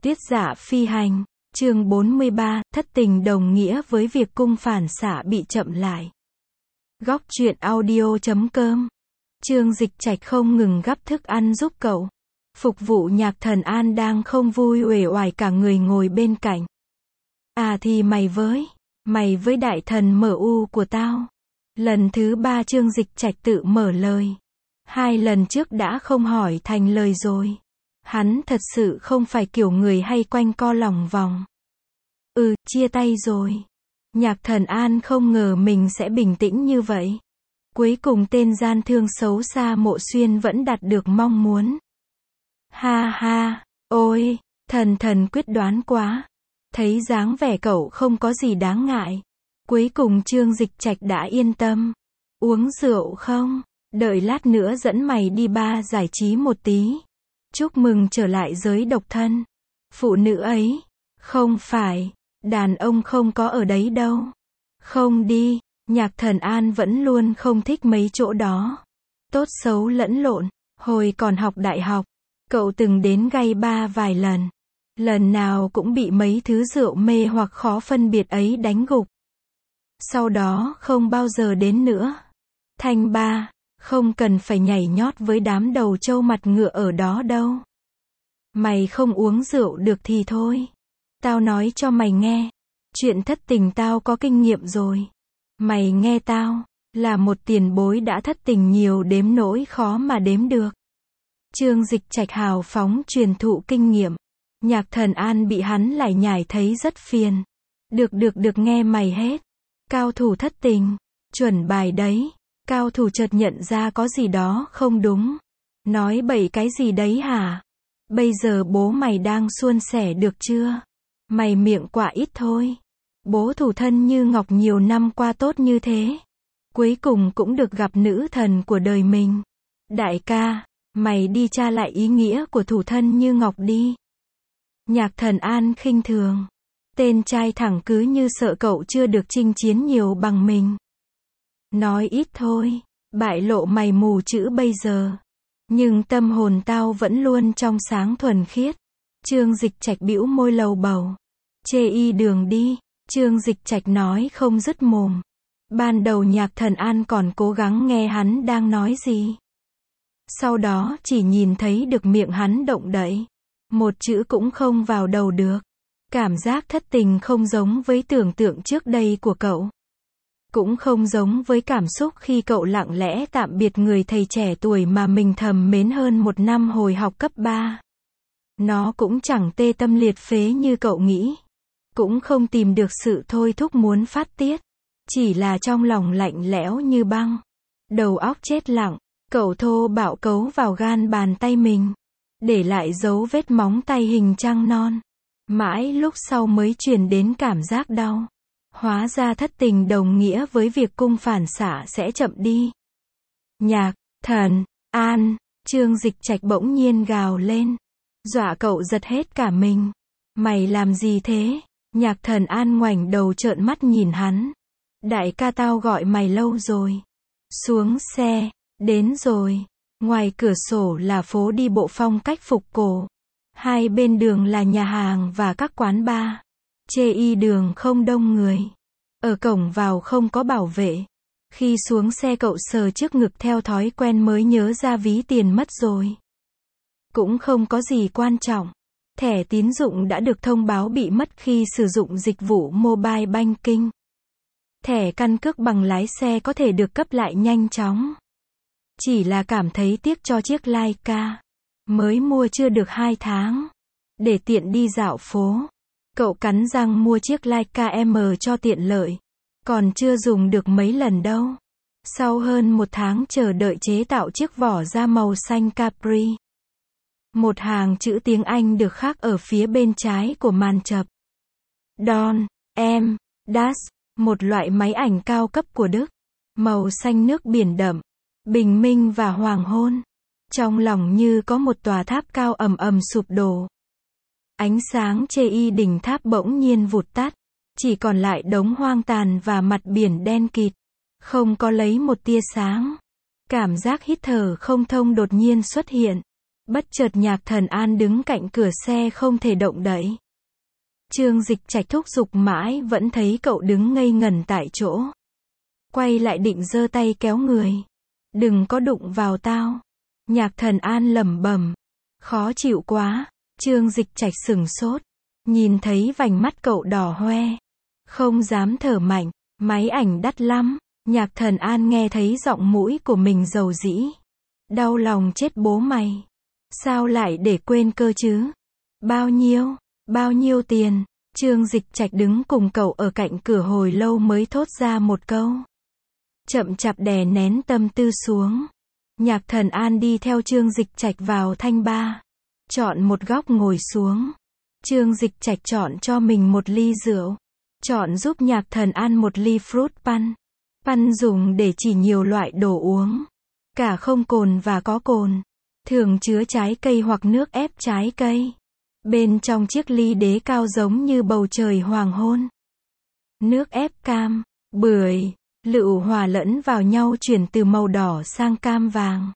Tuyết Dạ Phi Hành, chương 43, thất tình đồng nghĩa với việc cung phản xạ bị chậm lại. Góc truyện audio.com. Trương Dịch Trạch không ngừng gắp thức ăn giúp cậu. Phục vụ Nhạc Thần An đang không vui uể oải cả người ngồi bên cạnh. À thì mày với đại thần MU của tao. Lần thứ 3 Trương Dịch Trạch tự mở lời. 2 lần trước đã không hỏi thành lời rồi. Hắn thật sự không phải kiểu người hay quanh co lòng vòng. Chia tay rồi. Nhạc Thần An không ngờ mình sẽ bình tĩnh như vậy. Cuối cùng tên gian thương xấu xa Mộ Xuyên vẫn đạt được mong muốn. Ha ha, ôi, thần quyết đoán quá. Thấy dáng vẻ cậu không có gì đáng ngại. Cuối cùng Trương Dịch Trạch đã yên tâm. Uống rượu không? Đợi lát nữa dẫn mày đi bar giải trí một tí. Chúc mừng trở lại giới độc thân. Phụ nữ ấy. Không phải. Đàn ông không có ở đấy đâu. Không đi. Nhạc Thần An vẫn luôn không thích mấy chỗ đó. Tốt xấu lẫn lộn. Hồi còn học đại học, cậu từng đến gay bar vài lần. Lần nào cũng bị mấy thứ rượu mê hoặc khó phân biệt ấy đánh gục. Sau đó không bao giờ đến nữa. Thanh ba, không cần phải nhảy nhót với đám đầu trâu mặt ngựa ở đó đâu. Mày không uống rượu được thì thôi. Tao nói cho mày nghe. Chuyện thất tình tao có kinh nghiệm rồi. Mày nghe tao, là một tiền bối đã thất tình nhiều đếm nỗi khó mà đếm được. Trương Dịch Trạch hào phóng truyền thụ kinh nghiệm. Nhạc Thần An bị hắn lải nhải thấy rất phiền. Được nghe mày hết. Cao thủ thất tình. Chuẩn bài đấy. Cao thủ chợt nhận ra có gì đó không đúng. Nói bậy cái gì đấy hả? Bây giờ bố mày đang suôn sẻ được chưa? Mày miệng quả ít thôi. Bố thủ thân như ngọc nhiều năm qua tốt như thế. Cuối cùng cũng được gặp nữ thần của đời mình. Đại ca, mày đi tra lại ý nghĩa của thủ thân như ngọc đi. Nhạc Thần An khinh thường. Tên trai thẳng cứ như sợ cậu chưa được chinh chiến nhiều bằng mình. Nói ít thôi, bại lộ mày mù chữ bây giờ. Nhưng tâm hồn tao vẫn luôn trong sáng thuần khiết. Trương Dịch Trạch bĩu môi lầu bầu. Chê y đường đi. Trương Dịch Trạch nói không dứt mồm. Ban đầu Nhạc Thần An còn cố gắng nghe hắn đang nói gì. Sau đó chỉ nhìn thấy được miệng hắn động đậy. Một chữ cũng không vào đầu được. Cảm giác thất tình không giống với tưởng tượng trước đây của cậu. Cũng không giống với cảm xúc khi cậu lặng lẽ tạm biệt người thầy trẻ tuổi mà mình thầm mến hơn 1 năm hồi học cấp 3. Nó cũng chẳng tê tâm liệt phế như cậu nghĩ. Cũng không tìm được sự thôi thúc muốn phát tiết. Chỉ là trong lòng lạnh lẽo như băng. Đầu óc chết lặng. Cậu thô bạo cấu vào gan bàn tay mình. Để lại dấu vết móng tay hình trăng non. Mãi lúc sau mới truyền đến cảm giác đau. Hóa ra thất tình đồng nghĩa với việc cung phản xạ sẽ chậm đi. Nhạc Thần An, Trương Dịch Trạch bỗng nhiên gào lên. Dọa cậu giật hết cả mình. Mày làm gì thế? Nhạc Thần An ngoảnh đầu trợn mắt nhìn hắn. Đại ca tao gọi mày lâu rồi. Xuống xe. Đến rồi. Ngoài cửa sổ là phố đi bộ phong cách phục cổ. Hai bên đường là nhà hàng và các quán bar. Chê y đường không đông người. Ở cổng vào không có bảo vệ. Khi xuống xe cậu sờ trước ngực theo thói quen mới nhớ ra ví tiền mất rồi. Cũng không có gì quan trọng. Thẻ tín dụng đã được thông báo bị mất khi sử dụng dịch vụ mobile banking. Thẻ căn cước bằng lái xe có thể được cấp lại nhanh chóng. Chỉ là cảm thấy tiếc cho chiếc Laika. Mới mua chưa được 2 tháng. Để tiện đi dạo phố. Cậu cắn răng mua chiếc Laika M cho tiện lợi. Còn chưa dùng được mấy lần đâu. Sau hơn 1 tháng chờ đợi chế tạo chiếc vỏ da màu xanh Capri. Một hàng chữ tiếng Anh được khắc ở phía bên trái của màn chập. Don, em, Das, một loại máy ảnh cao cấp của Đức. Màu xanh nước biển đậm. Bình minh và hoàng hôn. Trong lòng như có một tòa tháp cao ầm ầm sụp đổ. Ánh sáng chê y đỉnh tháp bỗng nhiên vụt tắt. Chỉ còn lại đống hoang tàn và mặt biển đen kịt. Không có lấy một tia sáng. Cảm giác hít thở không thông đột nhiên xuất hiện. Bất chợt Nhạc Thần An đứng cạnh cửa xe không thể động đậy. Trương Dịch Trạch thúc giục mãi vẫn thấy cậu đứng ngây ngẩn tại chỗ. Quay lại định giơ tay kéo người. Đừng có đụng vào tao. Nhạc Thần An lẩm bẩm. Khó chịu quá. Trương Dịch Trạch sửng sốt. Nhìn thấy vành mắt cậu đỏ hoe. Không dám thở mạnh. Máy ảnh đắt lắm. Nhạc Thần An nghe thấy giọng mũi của mình dầu dĩ. Đau lòng chết bố mày. Sao lại để quên cơ chứ? Bao nhiêu? Bao nhiêu tiền? Trương Dịch Trạch đứng cùng cậu ở cạnh cửa hồi lâu mới thốt ra một câu. Chậm chạp đè nén tâm tư xuống. Nhạc Thần An đi theo Trương Dịch Trạch vào thanh ba. Chọn một góc ngồi xuống. Trương Dịch Trạch chọn cho mình một ly rượu. Chọn giúp Nhạc Thần An một ly fruit punch. Punch dùng để chỉ nhiều loại đồ uống. Cả không cồn và có cồn. Thường chứa trái cây hoặc nước ép trái cây. Bên trong chiếc ly đế cao giống như bầu trời hoàng hôn. Nước ép cam, bưởi, lựu hòa lẫn vào nhau chuyển từ màu đỏ sang cam vàng.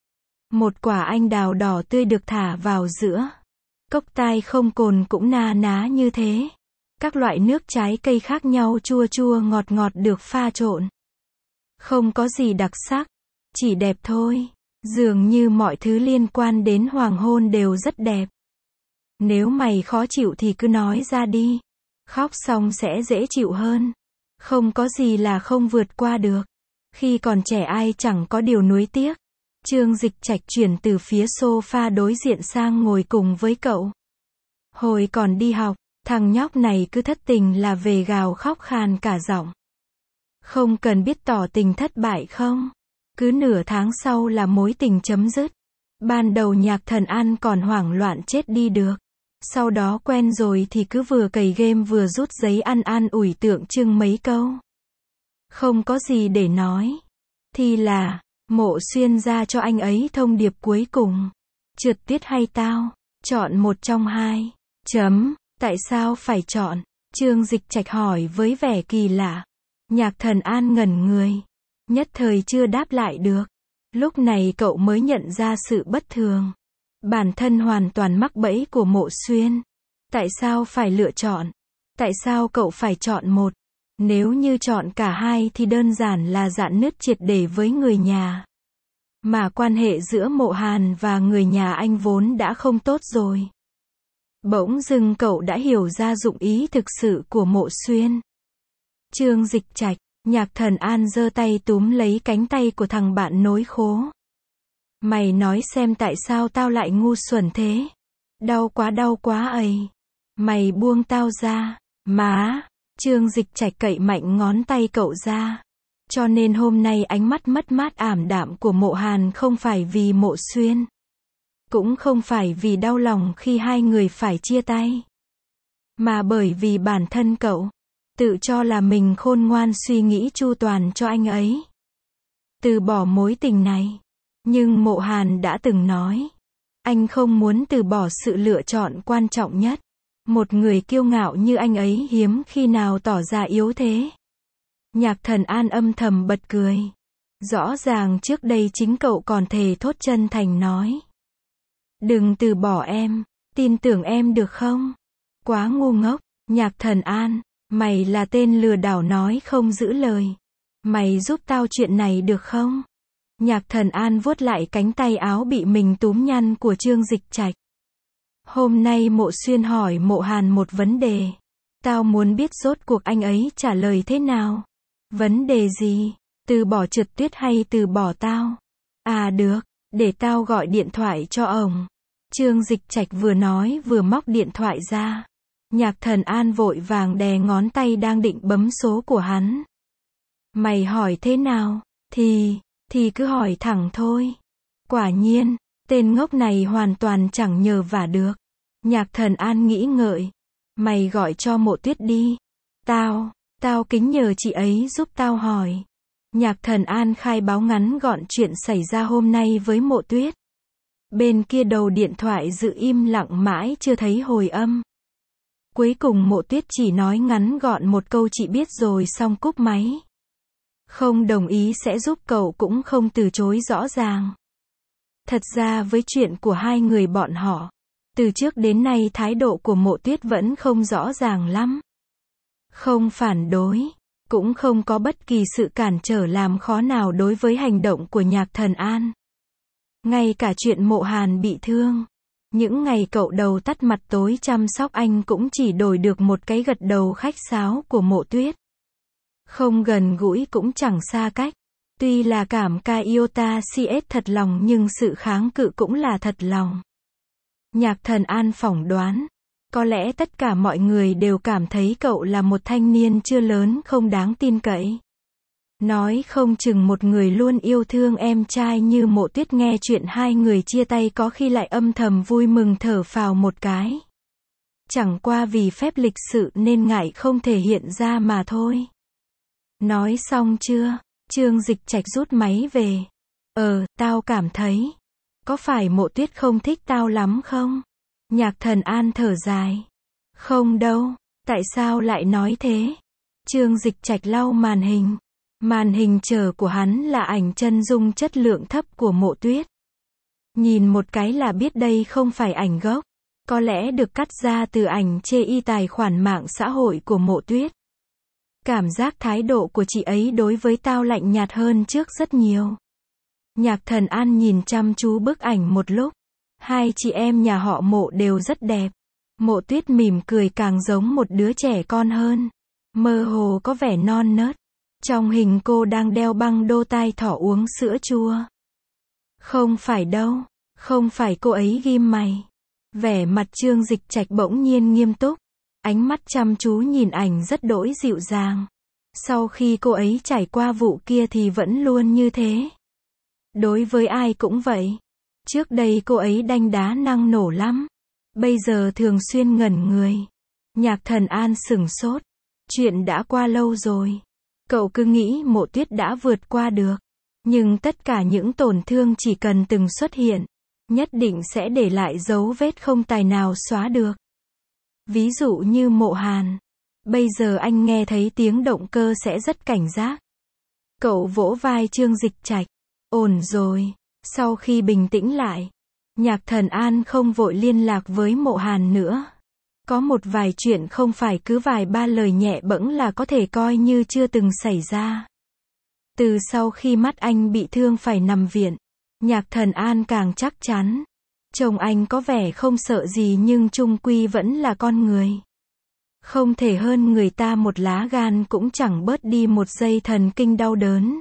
Một quả anh đào đỏ tươi được thả vào giữa. Cốc tai không cồn cũng na ná như thế. Các loại nước trái cây khác nhau chua chua ngọt ngọt được pha trộn. Không có gì đặc sắc, chỉ đẹp thôi. Dường như mọi thứ liên quan đến hoàng hôn đều rất đẹp. Nếu mày khó chịu thì cứ nói ra đi. Khóc xong sẽ dễ chịu hơn. Không có gì là không vượt qua được. Khi còn trẻ ai chẳng có điều nuối tiếc. Trương Dịch Trạch chuyển từ phía sofa đối diện sang ngồi cùng với cậu. Hồi còn đi học, thằng nhóc này cứ thất tình là về gào khóc khàn cả giọng. Không cần biết tỏ tình thất bại không? Cứ nửa tháng sau là mối tình chấm dứt. Ban đầu Nhạc Thần An còn hoảng loạn chết đi được. Sau đó quen rồi thì cứ vừa cày game vừa rút giấy an ủi tượng trưng mấy câu. Không có gì để nói. Thì là, Mộ Xuyên ra cho anh ấy thông điệp cuối cùng. Trượt tiết hay tao? Chọn một trong hai. Tại sao phải chọn? Trương Dịch Trạch hỏi với vẻ kỳ lạ. Nhạc Thần An ngẩn người. Nhất thời chưa đáp lại được. Lúc này cậu mới nhận ra sự bất thường. Bản thân hoàn toàn mắc bẫy của Mộ Xuyên. Tại sao phải lựa chọn? Tại sao cậu phải chọn một? Nếu như chọn cả hai thì đơn giản là rạn nứt triệt để với người nhà. Mà quan hệ giữa Mộ Hàn và người nhà anh vốn đã không tốt rồi. Bỗng dưng cậu đã hiểu ra dụng ý thực sự của Mộ Xuyên. Trương Dịch Trạch, Nhạc Thần An giơ tay túm lấy cánh tay của thằng bạn nối khố. Mày nói xem tại sao tao lại ngu xuẩn thế? Đau quá ấy. Mày buông tao ra. Má. Trương Dịch Trạch cậy mạnh ngón tay cậu ra. Cho nên hôm nay ánh mắt mất mát ảm đạm của Mộ Hàn không phải vì Mộ Xuyên. Cũng không phải vì đau lòng khi hai người phải chia tay. Mà bởi vì bản thân cậu. Tự cho là mình khôn ngoan suy nghĩ chu toàn cho anh ấy. Từ bỏ mối tình này. Nhưng Mộ Hàn đã từng nói. Anh không muốn từ bỏ sự lựa chọn quan trọng nhất. Một người kiêu ngạo như anh ấy hiếm khi nào tỏ ra yếu thế. Nhạc Thần An âm thầm bật cười. Rõ ràng trước đây chính cậu còn thề thốt chân thành nói. Đừng từ bỏ em. Tin tưởng em được không? Quá ngu ngốc. Nhạc Thần An. Mày là tên lừa đảo nói không giữ lời. Mày giúp tao chuyện này được không? Nhạc Thần An vuốt lại cánh tay áo bị mình túm nhăn của Trương Dịch Trạch. Hôm nay Mộ Xuyên hỏi Mộ Hàn một vấn đề. Tao muốn biết rốt cuộc anh ấy trả lời thế nào. Vấn đề gì? Từ bỏ Trượt Tuyết hay từ bỏ tao? À được, để tao gọi điện thoại cho ổng. Trương Dịch Trạch vừa nói vừa móc điện thoại ra. Nhạc Thần An vội vàng đè ngón tay đang định bấm số của hắn. Mày hỏi thế nào? Thì cứ hỏi thẳng thôi. Quả nhiên, tên ngốc này hoàn toàn chẳng nhờ vả được. Nhạc Thần An nghĩ ngợi. Mày gọi cho Mộ Tuyết đi. Tao kính nhờ chị ấy giúp tao hỏi. Nhạc Thần An khai báo ngắn gọn chuyện xảy ra hôm nay với Mộ Tuyết. Bên kia đầu điện thoại giữ im lặng mãi chưa thấy hồi âm. Cuối cùng Mộ Tuyết chỉ nói ngắn gọn một câu chị biết rồi xong cúp máy. Không đồng ý sẽ giúp cậu cũng không từ chối rõ ràng. Thật ra với chuyện của hai người bọn họ, từ trước đến nay thái độ của Mộ Tuyết vẫn không rõ ràng lắm. Không phản đối, cũng không có bất kỳ sự cản trở làm khó nào đối với hành động của Nhạc Thần An. Ngay cả chuyện Mộ Hàn bị thương, những ngày cậu đầu tắt mặt tối chăm sóc anh cũng chỉ đổi được một cái gật đầu khách sáo của Mộ Tuyết. Không gần gũi cũng chẳng xa cách. Tuy là cảm ca iota CS thật lòng nhưng sự kháng cự cũng là thật lòng. Nhạc Thần An phỏng đoán, có lẽ tất cả mọi người đều cảm thấy cậu là một thanh niên chưa lớn không đáng tin cậy. Nói không chừng một người luôn yêu thương em trai như Mộ Tuyết nghe chuyện hai người chia tay có khi lại âm thầm vui mừng thở phào một cái. Chẳng qua vì phép lịch sự nên ngại không thể hiện ra mà thôi. Nói xong chưa? Trương Dịch Trạch rút máy về. Tao cảm thấy. Có phải Mộ Tuyết không thích tao lắm không? Nhạc Thần An thở dài. Không đâu. Tại sao lại nói thế? Trương Dịch Trạch lau màn hình. Màn hình chờ của hắn là ảnh chân dung chất lượng thấp của Mộ Tuyết. Nhìn một cái là biết đây không phải ảnh gốc. Có lẽ được cắt ra từ ảnh chê y tài khoản mạng xã hội của Mộ Tuyết. Cảm giác thái độ của chị ấy đối với tao lạnh nhạt hơn trước rất nhiều. Nhạc Thần An nhìn chăm chú bức ảnh một lúc. Hai chị em nhà họ Mộ đều rất đẹp. Mộ Tuyết mỉm cười càng giống một đứa trẻ con hơn. Mơ hồ có vẻ non nớt. Trong hình cô đang đeo băng đô tai thỏ uống sữa chua. Không phải đâu. Không phải cô ấy ghim mày. Vẻ mặt Trương Dịch Trạch bỗng nhiên nghiêm túc. Ánh mắt chăm chú nhìn ảnh rất đỗi dịu dàng. Sau khi cô ấy trải qua vụ kia thì vẫn luôn như thế. Đối với ai cũng vậy. Trước đây cô ấy đanh đá năng nổ lắm. Bây giờ thường xuyên ngẩn người. Nhạc Thần An sửng sốt. Chuyện đã qua lâu rồi. Cậu cứ nghĩ Mộ Tuyết đã vượt qua được. Nhưng tất cả những tổn thương chỉ cần từng xuất hiện, nhất định sẽ để lại dấu vết không tài nào xóa được. Ví dụ như Mộ Hàn. Bây giờ anh nghe thấy tiếng động cơ sẽ rất cảnh giác. Cậu vỗ vai Trương Dịch Trạch. Ổn rồi. Sau khi bình tĩnh lại, Nhạc Thần An không vội liên lạc với Mộ Hàn nữa. Có một vài chuyện không phải cứ vài ba lời nhẹ bẫng là có thể coi như chưa từng xảy ra. Từ sau khi mắt anh bị thương phải nằm viện, Nhạc Thần An càng chắc chắn. Chồng anh có vẻ không sợ gì nhưng chung quy vẫn là con người. Không thể hơn người ta một lá gan cũng chẳng bớt đi một giây thần kinh đau đớn.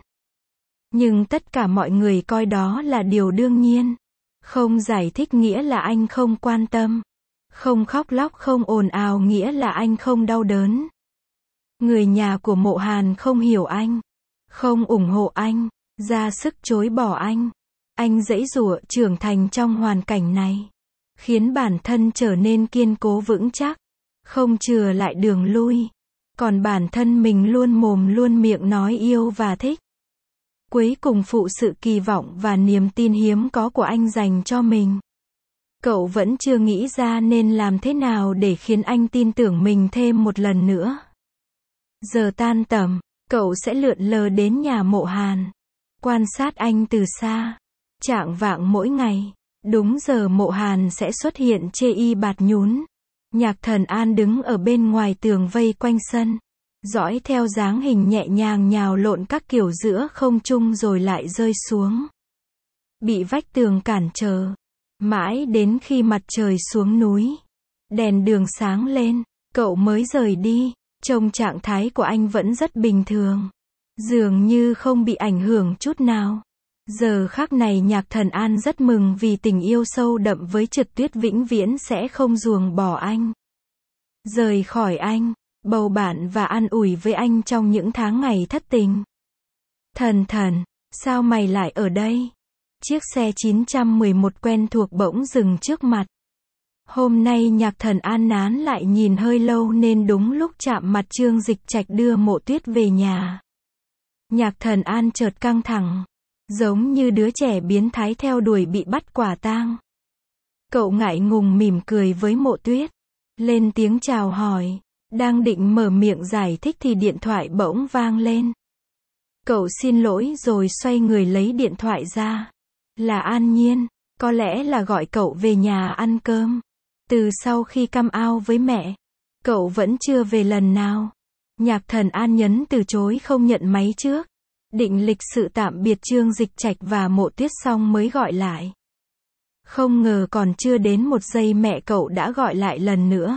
Nhưng tất cả mọi người coi đó là điều đương nhiên. Không giải thích nghĩa là anh không quan tâm. Không khóc lóc không ồn ào nghĩa là anh không đau đớn. Người nhà của Mộ Hàn không hiểu anh. Không ủng hộ anh. Ra sức chối bỏ anh. Anh giãy giụa trưởng thành trong hoàn cảnh này. Khiến bản thân trở nên kiên cố vững chắc. Không chừa lại đường lui. Còn bản thân mình luôn mồm luôn miệng nói yêu và thích. Cuối cùng phụ sự kỳ vọng và niềm tin hiếm có của anh dành cho mình. Cậu vẫn chưa nghĩ ra nên làm thế nào để khiến anh tin tưởng mình thêm một lần nữa. Giờ tan tầm, cậu sẽ lượn lờ đến nhà Mộ Hàn. Quan sát anh từ xa. Chạng vạng mỗi ngày, đúng giờ Mộ Hàn sẽ xuất hiện chê y bạt nhún. Nhạc Thần An đứng ở bên ngoài tường vây quanh sân. Dõi theo dáng hình nhẹ nhàng nhào lộn các kiểu giữa không trung rồi lại rơi xuống. Bị vách tường cản trở. Mãi đến khi mặt trời xuống núi. Đèn đường sáng lên. Cậu mới rời đi. Trông trạng thái của anh vẫn rất bình thường. Dường như không bị ảnh hưởng chút nào. Giờ khắc này Nhạc Thần An rất mừng vì tình yêu sâu đậm với Trượt Tuyết vĩnh viễn sẽ không ruồng bỏ anh. Rời khỏi anh, bầu bạn và an ủi với anh trong những tháng ngày thất tình. Thần, sao mày lại ở đây? Chiếc xe 911 quen thuộc bỗng dừng trước mặt. Hôm nay Nhạc Thần An nán lại nhìn hơi lâu nên đúng lúc chạm mặt Trương Dịch Trạch đưa Mộ Tuyết về nhà. Nhạc Thần An chợt căng thẳng. Giống như đứa trẻ biến thái theo đuổi bị bắt quả tang. Cậu ngại ngùng mỉm cười với Mộ Tuyết. Lên tiếng chào hỏi. Đang định mở miệng giải thích thì điện thoại bỗng vang lên. Cậu xin lỗi rồi xoay người lấy điện thoại ra. Là An Nhiên, có lẽ là gọi cậu về nhà ăn cơm. Từ sau khi căm ao với mẹ, cậu vẫn chưa về lần nào. Nhạc Thần An nhấn từ chối không nhận máy trước. Định lịch sự tạm biệt Trương Dịch Trạch và Mộ Tuyết xong mới gọi lại. Không ngờ còn chưa đến một giây mẹ cậu đã gọi lại lần nữa.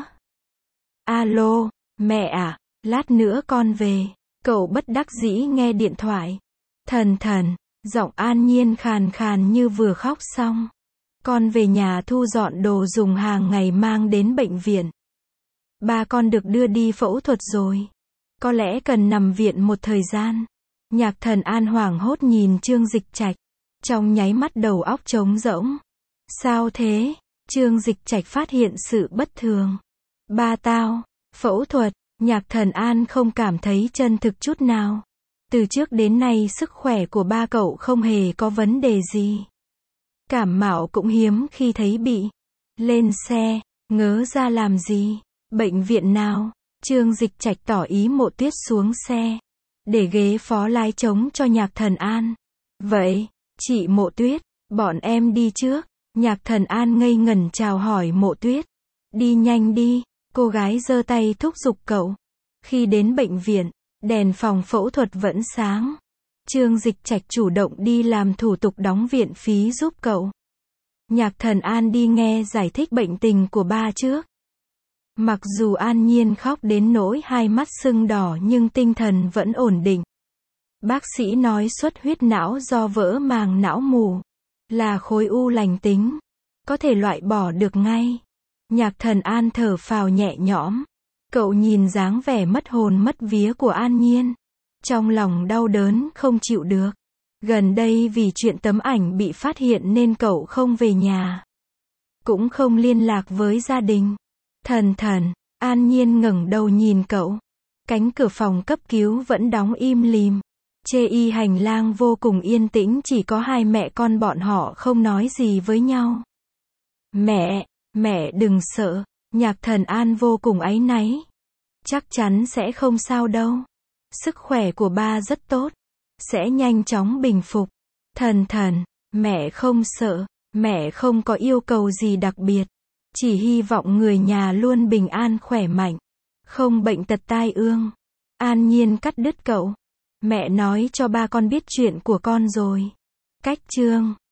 Alo, mẹ à, lát nữa con về. Cậu bất đắc dĩ nghe điện thoại. Thần, giọng An Nhiên khàn khàn như vừa khóc xong. Con về nhà thu dọn đồ dùng hàng ngày mang đến bệnh viện. Ba con được đưa đi phẫu thuật rồi. Có lẽ cần nằm viện một thời gian. Nhạc Thần An hoảng hốt nhìn Trương Dịch Trạch. Trong nháy mắt đầu óc trống rỗng. Sao thế? Trương Dịch Trạch phát hiện sự bất thường. Ba tao, phẫu thuật. Nhạc Thần An không cảm thấy chân thực chút nào. Từ trước đến nay sức khỏe của ba cậu không hề có vấn đề gì. Cảm mạo cũng hiếm khi thấy bị. Lên xe, ngớ ra làm gì? Bệnh viện nào? Trương Dịch Trạch tỏ ý Mộ Tuyết xuống xe. Để ghế phó lái trống cho Nhạc Thần An. Vậy, chị Mộ Tuyết, bọn em đi trước. Nhạc Thần An ngây ngẩn chào hỏi Mộ Tuyết. Đi nhanh đi, cô gái giơ tay thúc giục cậu. Khi đến bệnh viện, đèn phòng phẫu thuật vẫn sáng. Trương Dịch Trạch chủ động đi làm thủ tục đóng viện phí giúp cậu. Nhạc Thần An đi nghe giải thích bệnh tình của ba trước. Mặc dù An Nhiên khóc đến nỗi hai mắt sưng đỏ nhưng tinh thần vẫn ổn định. Bác sĩ nói xuất huyết não do vỡ màng não mù. Là khối u lành tính. Có thể loại bỏ được ngay. Nhạc Thần An thở phào nhẹ nhõm. Cậu nhìn dáng vẻ mất hồn mất vía của An Nhiên. Trong lòng đau đớn không chịu được. Gần đây vì chuyện tấm ảnh bị phát hiện nên cậu không về nhà. Cũng không liên lạc với gia đình. Thần, An Nhiên ngẩng đầu nhìn cậu. Cánh cửa phòng cấp cứu vẫn đóng im lìm. Chê y hành lang vô cùng yên tĩnh, chỉ có hai mẹ con bọn họ không nói gì với nhau. Mẹ đừng sợ. Nhạc Thần An vô cùng áy náy. Chắc chắn sẽ không sao đâu. Sức khỏe của ba rất tốt. Sẽ nhanh chóng bình phục. Thần, mẹ không sợ. Mẹ không có yêu cầu gì đặc biệt. Chỉ hy vọng người nhà luôn bình an khỏe mạnh. Không bệnh tật tai ương. An Nhiên cắt đứt cậu. Mẹ nói cho ba con biết chuyện của con rồi. Cách chương